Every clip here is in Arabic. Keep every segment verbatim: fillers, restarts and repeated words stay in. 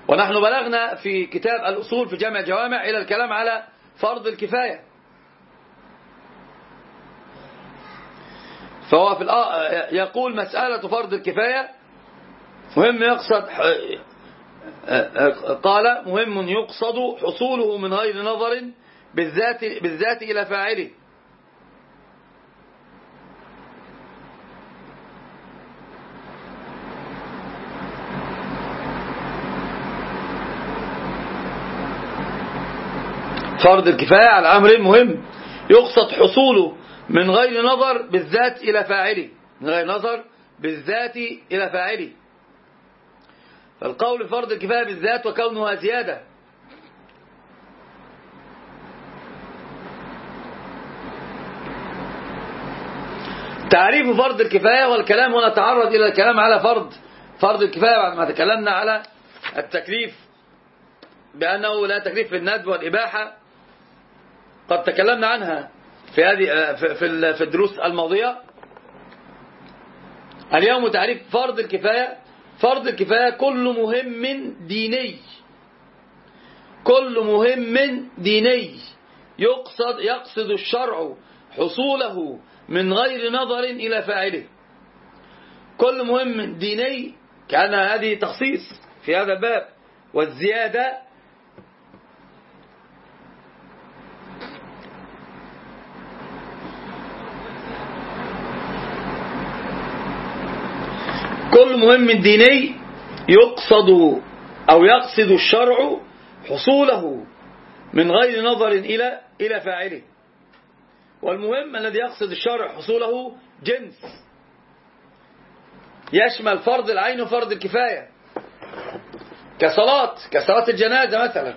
ونحن بلغنا في كتاب الأصول في جامع الجوامع إلى الكلام على فرض الكفاية. فهو في يقول مسألة فرض الكفاية مهم يقصد، قال مهم يقصد حصوله من غير نظر بالذات, بالذات إلى فاعله. فرض الكفاية على أمر مهم يقصد حصوله من غير نظر بالذات إلى فاعله، من غير نظر بالذات إلى فاعله. فالقول فرض الكفاية بالذات وكونها زيادة. تعريف فرض الكفاية والكلام هنا تعرض إلى الكلام على فرض فرض الكفاية بعد ما تكلمنا على التكليف بأنه لا تكليف في الندب والإباحة، قد تكلمنا عنها في هذه في في الدروس الماضية. اليوم تعريف فرض الكفاية. فرض الكفاية كل مهم ديني، كل مهم ديني يقصد يقصد الشرع حصوله من غير نظر إلى فاعله. كل مهم ديني كان هذه تخصيص في هذا الباب. والزيادة كل مهم ديني يقصد أو يقصد الشرع حصوله من غير نظر إلى إلى فاعله. والمهم الذي يقصد الشرع حصوله جنس يشمل فرض العين وفرض الكفاية، كصلاة كصلاة الجنازة مثلا.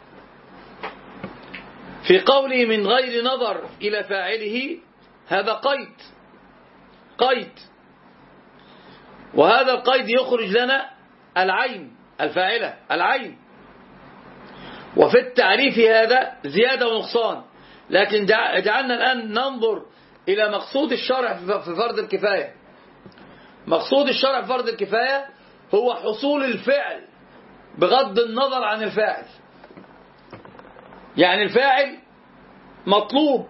في قوله من غير نظر إلى فاعله هذا قيد قيد وهذا القيد يخرج لنا العين الفاعلة العين. وفي التعريف هذا زيادة ونقصان، لكن جعلنا الآن ننظر إلى مقصود الشرع في فرض الكفاية. مقصود الشرع في فرض الكفاية هو حصول الفعل بغض النظر عن الفاعل. يعني الفاعل مطلوب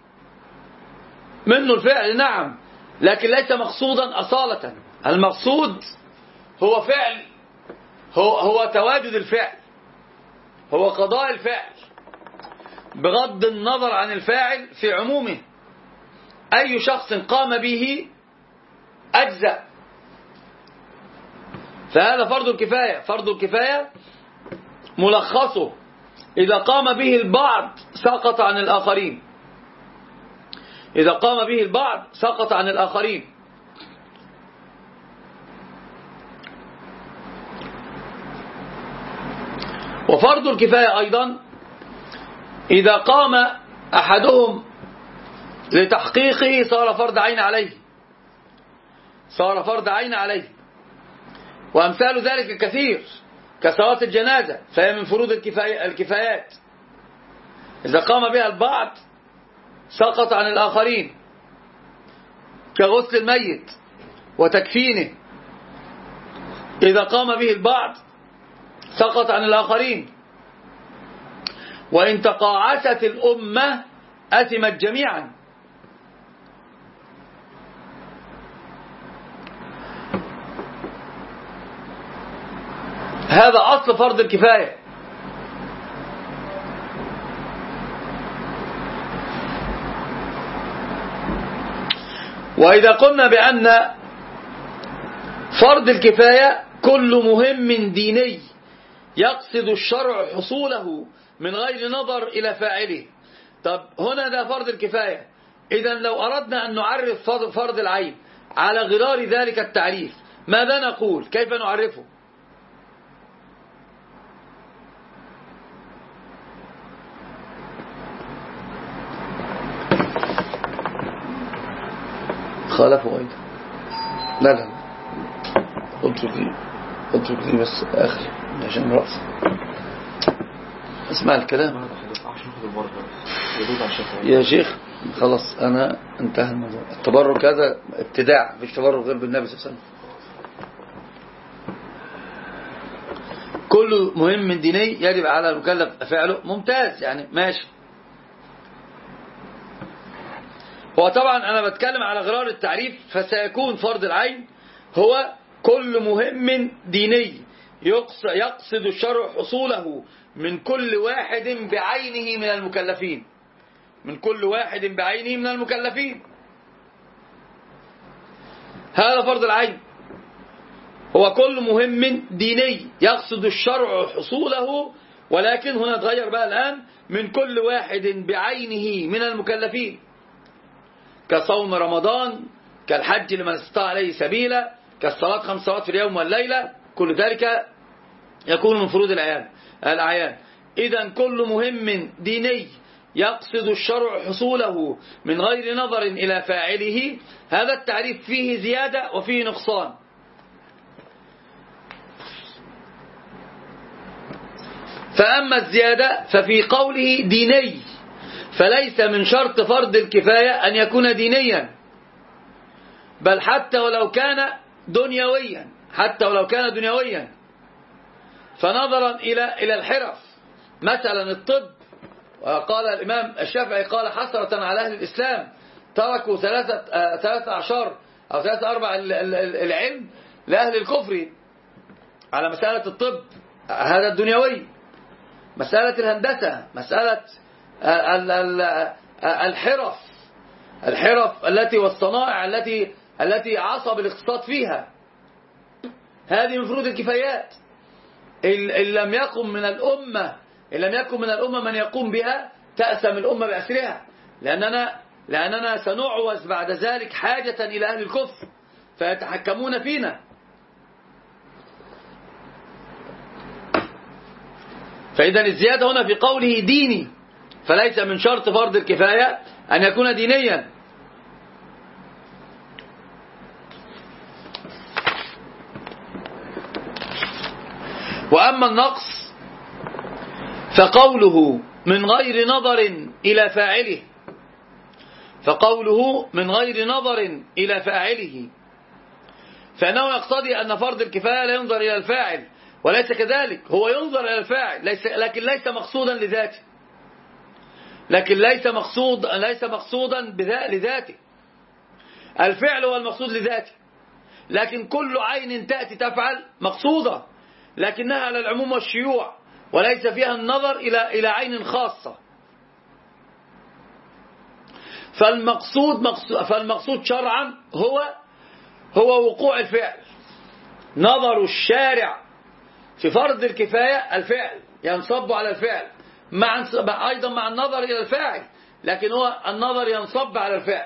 منه الفعل نعم، لكن ليس مقصودا أصالة. المقصود هو فعل هو, هو تواجد الفعل، هو قضاء الفعل بغض النظر عن الفاعل في عمومه. أي شخص قام به أجزأ. فهذا فرض الكفاية. فرض الكفاية ملخصه إذا قام به البعض سقط عن الآخرين. إذا قام به البعض سقط عن الآخرين. وفرض الكفاية أيضا إذا قام أحدهم لتحقيقه صار فرض عين عليه، صار فرض عين عليه. وأمثال ذلك كثير كصلاة الجنازة، فهي من فروض الكفايات. إذا قام بها البعض سقط عن الآخرين، كغسل الميت وتكفينه. إذا قام به البعض سقط عن الآخرين. وإن تقاعست الأمة أثمت جميعا. هذا أصل فرض الكفاية. وإذا قلنا بأن فرض الكفاية كل مهم ديني يقصد الشرع حصوله من غير نظر إلى فاعله. طب هنا ده فرض الكفاية. إذا لو أردنا أن نعرف فرض العين على غرار ذلك التعريف ماذا نقول؟ كيف نعرفه؟ خالفوا أيضا. لا لا اترك لي اترك لي بس آخر عشان رأس اسمع الكلام يا شيخ. خلاص أنا انتهى الموضوع. التبرك هذا ابتداع، مفيش تبرك غير بالنبي صلى الله عليه وسلم. كل مهم ديني يجب على المكلف فعله، ممتاز، يعني ماشي. هو طبعا أنا بتكلم على غرار التعريف، فسيكون فرض العين هو كل مهم ديني يقصد الشرع حصوله من كل واحد بعينه من المكلفين، من كل واحد بعينه من المكلفين. هذا فرض العين، هو كل مهم ديني يقصد الشرع حصوله، ولكن هنا تغير بقى الآن من كل واحد بعينه من المكلفين، كصوم رمضان، كالحج لمن استطاع عليه سبيلا، كالصلاة خمس صلوات في اليوم والليلة، كل ذلك يكون من فروض الأعيان. إذن كل مهم ديني يقصد الشرع حصوله من غير نظر إلى فاعله، هذا التعريف فيه زيادة وفيه نقصان. فأما الزيادة ففي قوله ديني، فليس من شرط فرض الكفاية أن يكون دينيا، بل حتى ولو كان دنيويا، حتى ولو كان دنيويا. فنظرا إلى إلى الحرف، مثلا الطب، قال الإمام الشافعي قال حسرة على أهل الإسلام تركوا ثلاثة ثلاثة عشر أو ثلاثة أربع العلم لأهل الكفر على مسألة الطب، هذا الدنيوي. مسألة الهندسة، مسألة الحرف الحرف التي والصنائع التي التي عصب الاقتصاد فيها، هذه من فروض الكفايات. إن لم يقم من الأمة إن لم يكن من الأمة من يقوم بها تأسم الأمة بأسرها، لأننا لأننا سنعوز بعد ذلك حاجة إلى أهل الكفر فيتحكمون فينا. فإذا الزيادة هنا في قوله ديني، فليس من شرط فرض الكفاية أن يكون دينيا. وأما النقص فقوله من غير نظر إلى فاعله فقوله من غير نظر إلى فاعله فإنه يقتضي أن فرض الكفاية لا ينظر إلى الفاعل، وليس كذلك، هو ينظر إلى الفاعل ليس لكن ليس مقصودا لذاته، لكن ليس مقصود ليس مقصودا لذاته. الفعل هو المقصود لذاته، لكن كل عين تأتي تفعل مقصودة، لكنها على العموم والشيوع، وليس فيها النظر إلى إلى عين خاصة. فالمقصود فالمقصود شرعا هو هو وقوع الفعل. نظر الشارع في فرض الكفاية الفعل ينصب على الفعل، مع أيضا مع النظر إلى الفاعل، لكن هو النظر ينصب على الفعل.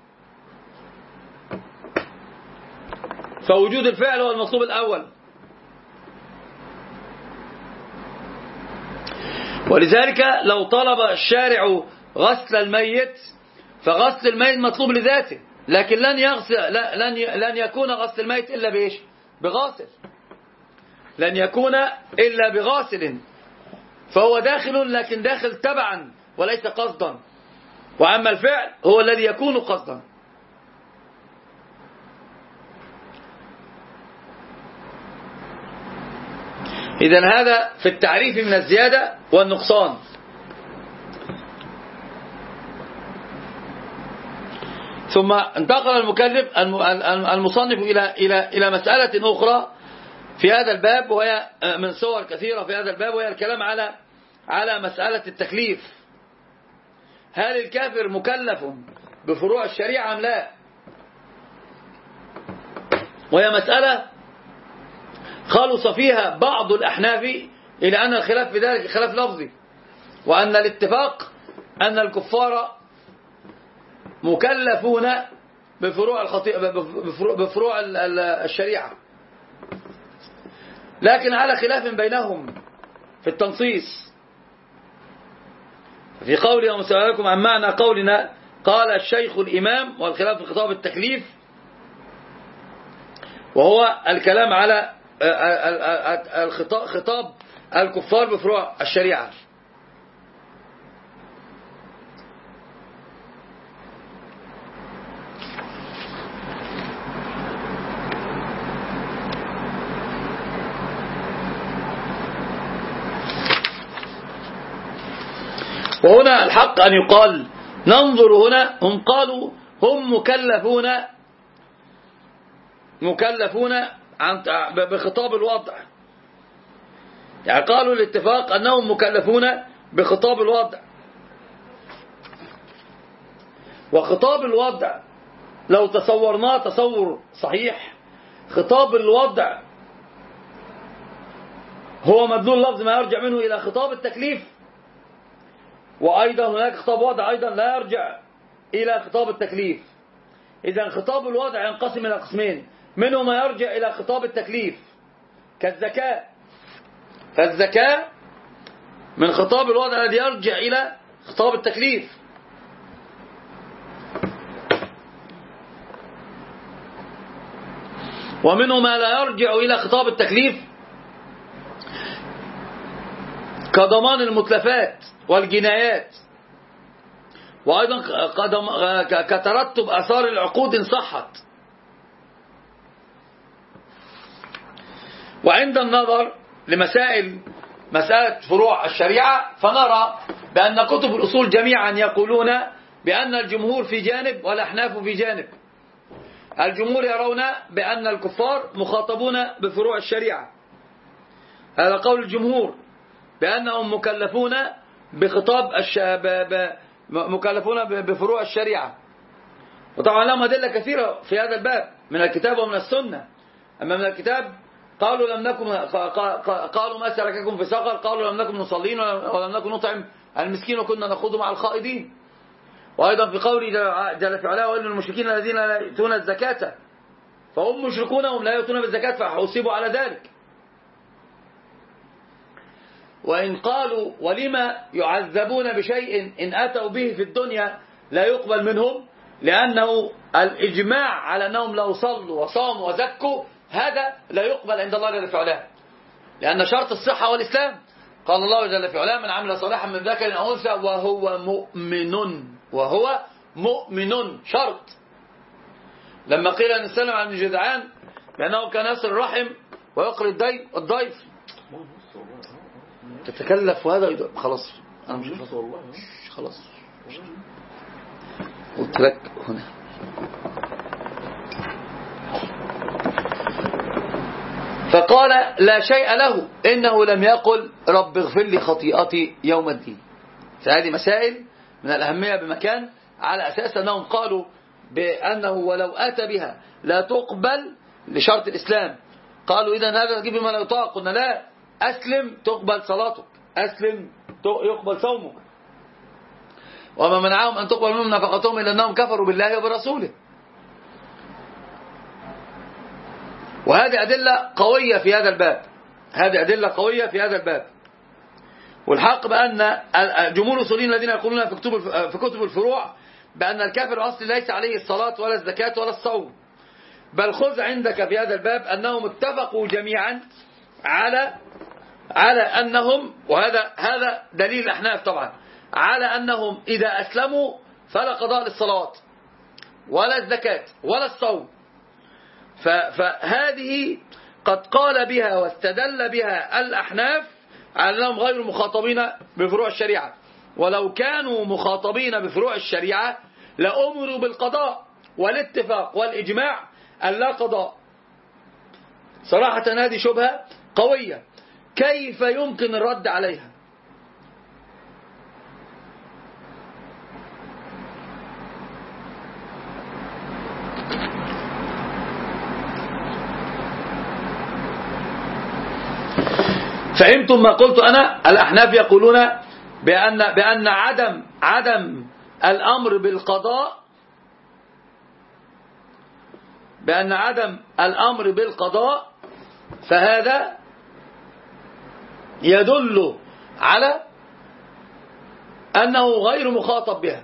فوجود الفعل هو المطلوب الأول. ولذلك لو طلب الشارع غسل الميت فغسل الميت مطلوب لذاته، لكن لن يغسل لن لن يكون غسل الميت إلا بإيش؟ بغاسل، لن يكون إلا بغاسل، فهو داخل لكن داخل تبعا وليس قصدا. وأما الفعل هو الذي يكون قصدا. إذن هذا في التعريف من الزيادة والنقصان. ثم انتقل المكلف المصنف إلى إلى إلى مسألة أخرى في هذا الباب، وهي من صور كثيرة في هذا الباب، وهي الكلام على على مسألة التكليف. هل الكافر مكلف بفروع الشريعة أم لا؟ وهي مسألة خلص فيها بعض الأحناف إلى أن الخلاف في ذلك خلاف لفظي، وأن الاتفاق أن الكفار مكلفون بفروع بفروع الشريعة، لكن على خلاف بينهم في التنصيص. في قوله وما سألكم عن معنى قولنا قال الشيخ الإمام، والخلاف في خطاب التكليف، وهو الكلام على خطاب الكفار بفروع الشريعة. وهنا الحق أن يقال ننظر هنا، هم قالوا هم مكلفون مكلفون عن بخطاب الوضع، يعني قالوا الاتفاق أنهم مكلفون بخطاب الوضع. وخطاب الوضع لو تصورناه تصور صحيح، خطاب الوضع هو مدلول لفظ ما يرجع منه إلى خطاب التكليف، وأيضا هناك خطاب وضع أيضا لا يرجع إلى خطاب التكليف. إذا خطاب الوضع ينقسم إلى قسمين، منه ما يرجع إلى خطاب التكليف كالزكاة، فالزكاة من خطاب الوضع الذي يرجع إلى خطاب التكليف. ومنه ما لا يرجع إلى خطاب التكليف كضمان المتلفات والجنايات، وأيضا كترتب آثار العقود إن صحت. وعند النظر لمسائل مسألة فروع الشريعة فنرى بأن كتب الأصول جميعا يقولون بأن الجمهور في جانب والأحناف في جانب. الجمهور يرون بأن الكفار مخاطبون بفروع الشريعة، هذا قول الجمهور، بأنهم مكلفون بخطاب الش... ب... ب... مكلفون بفروع الشريعة. وطبعا لهم أدلة كثيرة في هذا الباب من الكتاب ومن السنة. أما من الكتاب قالوا لم نكن قالوا ما سلككم في سقر، قالوا لم نكن نصلين ولم نكن نطعم المسكين وكنا نخوض مع الخائضين. وأيضا في قوله جل في علاه وإن المشركين الذين لا يؤتون الزكاة فهم مشركون وهم لا يؤتون بالزكاة فحوصبوا على ذلك. وإن قالوا ولما يعذبون بشيء إن أتوا به في الدنيا لا يقبل منهم، لأنه الإجماع على أنهم لو صلوا وصاموا وزكوا هذا لا يقبل عند الله جل في علاه، لأن شرط الصحة والإسلام. قال الله جل في علاه من عمل صالحا من ذكر أو أنثى وهو مؤمن، وهو مؤمن شرط. لما قيل أن السلم عن الجدعان بأنه كان يصل الرحم ويقري الضيف تتكلف، وهذا خلاص أنا مش خلاص قلت لك هنا. فقال لا شيء له إنه لم يقل رب اغفر لي خطيئتي يوم الدين. فهذه مسائل من الأهمية بمكان، على أساس أنهم قالوا بأنه ولو أتى بها لا تقبل لشرط الإسلام. قالوا إذن هذا تجيب ما لا يطاق. قلنا لا، أسلم تقبل صلاتك، أسلم يقبل صومك. وما منعهم أن تقبل منهم نفقتهم إلا أنهم كفروا بالله وبرسوله. وهذه أدلة قوية في هذا الباب، هذه أدلة قوية في هذا الباب. والحق بأن جمهور الأصوليين الذين يقولون في كتب في كتب الفروع بأن الكافر الأصلي ليس عليه الصلاة ولا الزكاة ولا الصوم، بل خذ عندك في هذا الباب أنهم اتفقوا جميعا على على أنهم، وهذا هذا دليل الأحناف طبعا، على أنهم إذا أسلموا فلا قضاء للصلوات ولا الزكاة ولا الصوم. فهذه قد قال بها واستدل بها الأحناف على أنهم غير مخاطبين بفروع الشريعة، ولو كانوا مخاطبين بفروع الشريعة لأمروا بالقضاء والاتفاق والإجماع ألا قضاء. صراحة هذه شبهة قوية، كيف يمكن الرد عليها؟ فهمتم ما قلت أنا؟ الأحناف يقولون بأن بأن عدم عدم الأمر بالقضاء بأن عدم الأمر بالقضاء فهذا يدل على أنه غير مخاطب بها.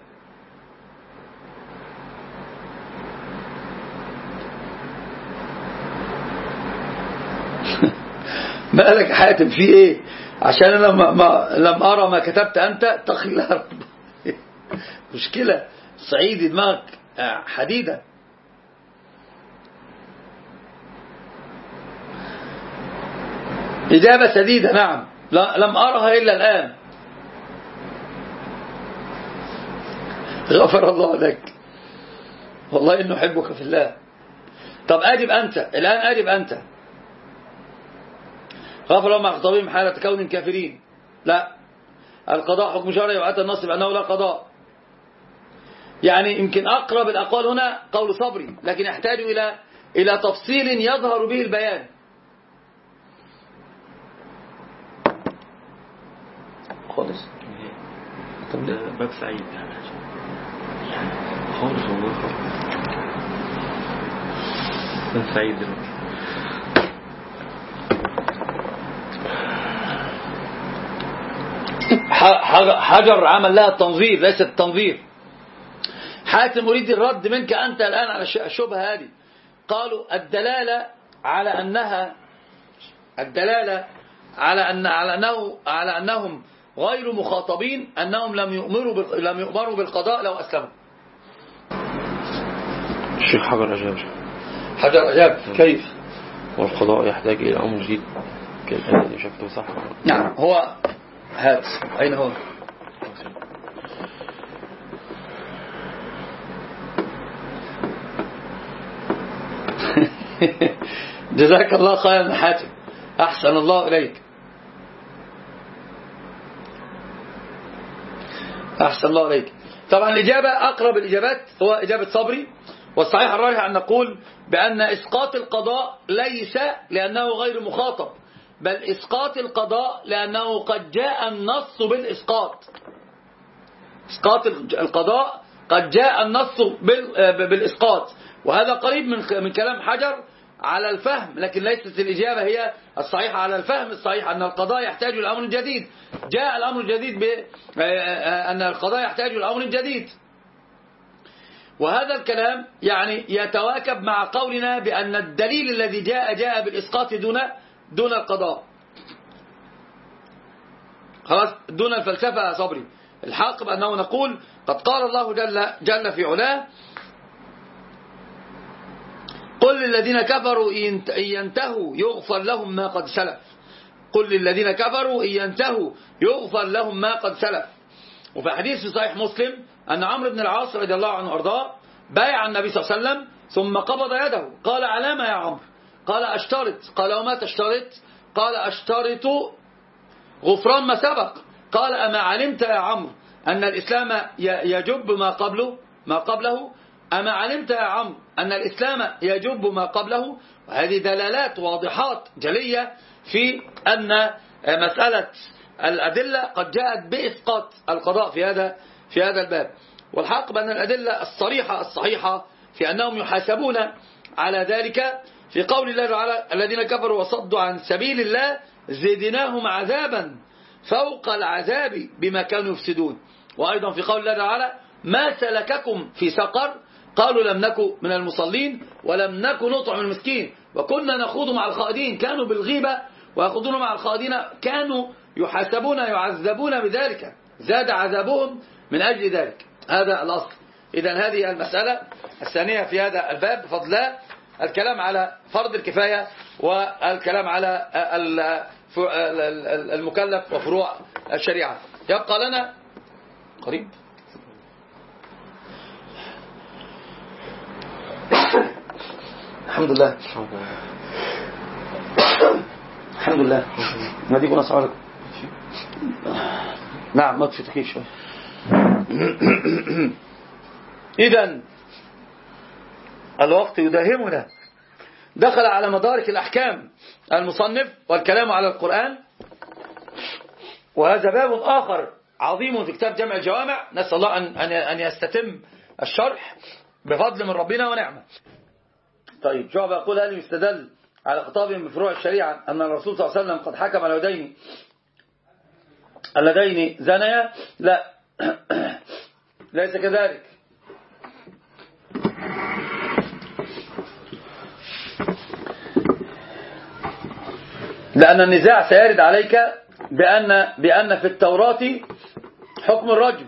مالك حاتم في ايه؟ عشان انا لما ما لم ارى ما كتبت انت تخيل مشكلة. صعيدي دماغك حديدة. إجابة سديدة نعم، لم أرها إلا الآن. غفر الله لك، والله إنه أحبك في الله. طب أجب أنت الآن، أجب أنت. غفر الله مع خطابهم حالة كون كافرين. لا، القضاء حكم شرعي وأتى النص بأنه لا قضاء. يعني يمكن أقرب الأقوال هنا قول صبري، لكن يحتاج إلى إلى تفصيل يظهر به البيان. خالص باب سعيد خالص والله خالص. باب سعيد دلوقتي حجر عمل لها التنظير ليس التنظير. حاتم أريد الرد منك أنت الآن على الشبهة هذه. قالوا الدلالة على أنها الدلالة على أن على أنه على أنهم غير مخاطبين أنهم لم يؤمروا لم يؤمروا بالقضاء لو أسلموا. الشيخ حجر أجاب حجر أجاب كيف؟ والقضاء يحتاج إلى أمر جديد كالآن شكله صح. نعم هو هات أين هو؟ جزاك الله خيرا حاتم، أحسن الله إليك، أحسن الله إليك. طبعا الإجابة أقرب الإجابات هو إجابة صبري، والصحيح الراجح أن نقول بأن إسقاط القضاء ليس لأنه غير مخاطب، بل إسقاط القضاء لأنه قد جاء النص بالإسقاط. إسقاط القضاء قد جاء النص بالإسقاط، وهذا قريب من من كلام حجر على الفهم، لكن ليست الإجابة هي الصحيحة على الفهم الصحيح أن القضاء يحتاج إلى أمر جديد. جاء الأمر الجديد بأن القضاء يحتاج إلى أمر جديد، وهذا الكلام يعني يتواكب مع قولنا بأن الدليل الذي جاء جاء بالإسقاط دون دون القضاء. خلاص دون الفلسفة يا صبري. الحق بأنه نقول قد قال الله جل, جل في علاه قل للذين كفروا إن ينتهوا يغفر لهم ما قد سلف. قل للذين كفروا إن ينتهوا يغفر لهم ما قد سلف. وفي حديث في صحيح مسلم أن عمرو بن العاص رضي الله عنه وارضاه بايع النبي صلى الله عليه وسلم ثم قبض يده. قال على ما يا عمرو؟ قال أشترط. قال وما تشترط؟ قال أشترط غفران ما سبق. قال أما علمت يا عمرو أن الإسلام يجب ما قبله ما قبله أما علمت يا عمرو أن الإسلام يجب ما قبله. وهذه دلالات واضحات جلية في أن مسألة الأدلة قد جاءت بإسقاط القضاء في هذا في هذا الباب. والحق بأن الأدلة الصريحة الصحيحة في أنهم يحاسبون على ذلك في قول الله تعالى الذين كفروا وصدوا عن سبيل الله زدناهم عذابا فوق العذاب بما كانوا يفسدون. وأيضا في قول الله تعالى ما سلككم في سقر قالوا لم نكن من المصلين ولم نكن نطعم المسكين وكنا نخوض مع الخائضين. كانوا بالغيبة ويخوضون مع الخائضين، كانوا يحاسبون يعذبون بذلك، زاد عذابهم من أجل ذلك. هذا الأصل. إذن هذه المسألة الثانية في هذا الباب بفضل الله، الكلام على فرض الكفاية والكلام على المكلف وفروع الشريعة. يبقى لنا قريب الحمد لله الحمد لله ناديكم أسعاركم. نعم ما تفي تخيف شوي. إذن الوقت يداهمنا. دخل على مدارك الأحكام المصنف والكلام على القرآن، وهذا باب آخر عظيم في كتاب جمع الجوامع. نسأل الله أن أن يستتم الشرح بفضل من ربنا ونعمة. طيب شعب يقول هل يستدل على خطابهم بفروع الشريعة أن الرسول صلى الله عليه وسلم قد حكم على يدين اللذين زنيا؟ لا ليس كذلك. لأن النزاع سيرد عليك بأن, بأن في التوراة حكم الرجم،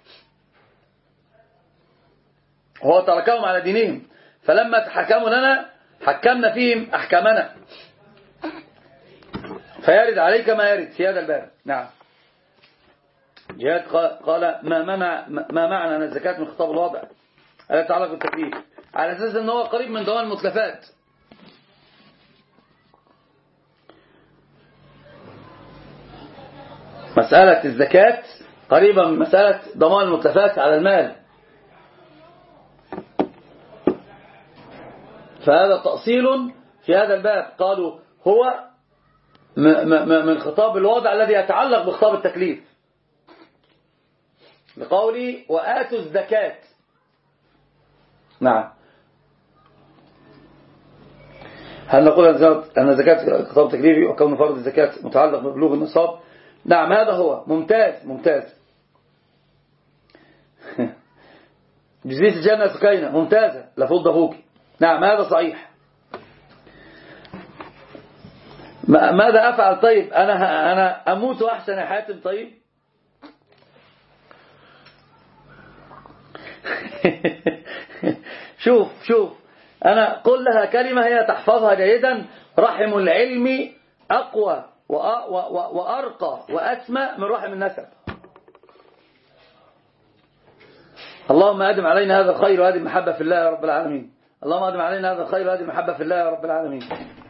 هو تركهم على دينهم، فلما تحكموا لنا حكمنا فيهم أحكامنا، فيرد عليك ما يرد في هذا الباب. نعم جهاد قال ما منع ما معنى أن الزكاة من خطاب الوضع لا يتعلق بالتكليف، على أساس أنه قريب من ضمان المتلفات. مسألة الزكاة قريبة من مسألة ضمان المتلفات على المال، فهذا تأصيل في هذا الباب. قالوا هو من خطاب الوضع الذي يتعلق بخطاب التكليف، لقولي وآتوا الزكاة. نعم. هل نقول أن الزكاة خطاب تكليفي وكون فرض الزكاة متعلق ببلوغ النصاب؟ نعم هذا هو. ممتاز ممتاز. جزية الجنة سكينة ممتازة لفض أخوك. نعم هذا صحيح. ماذا أفعل طيب؟ أنا أنا أموت أحسن يا حاتم. طيب شوف شوف أنا قل لها كلمة هي تحفظها جيدا: رحم العلم أقوى وأرقى وأسمى من رحم النسب. اللهم أدم علينا هذا الخير وهذه المحبة في الله يا رب العالمين. اللهم أدم علينا هذا الخير وهذه المحبة في الله يا رب العالمين.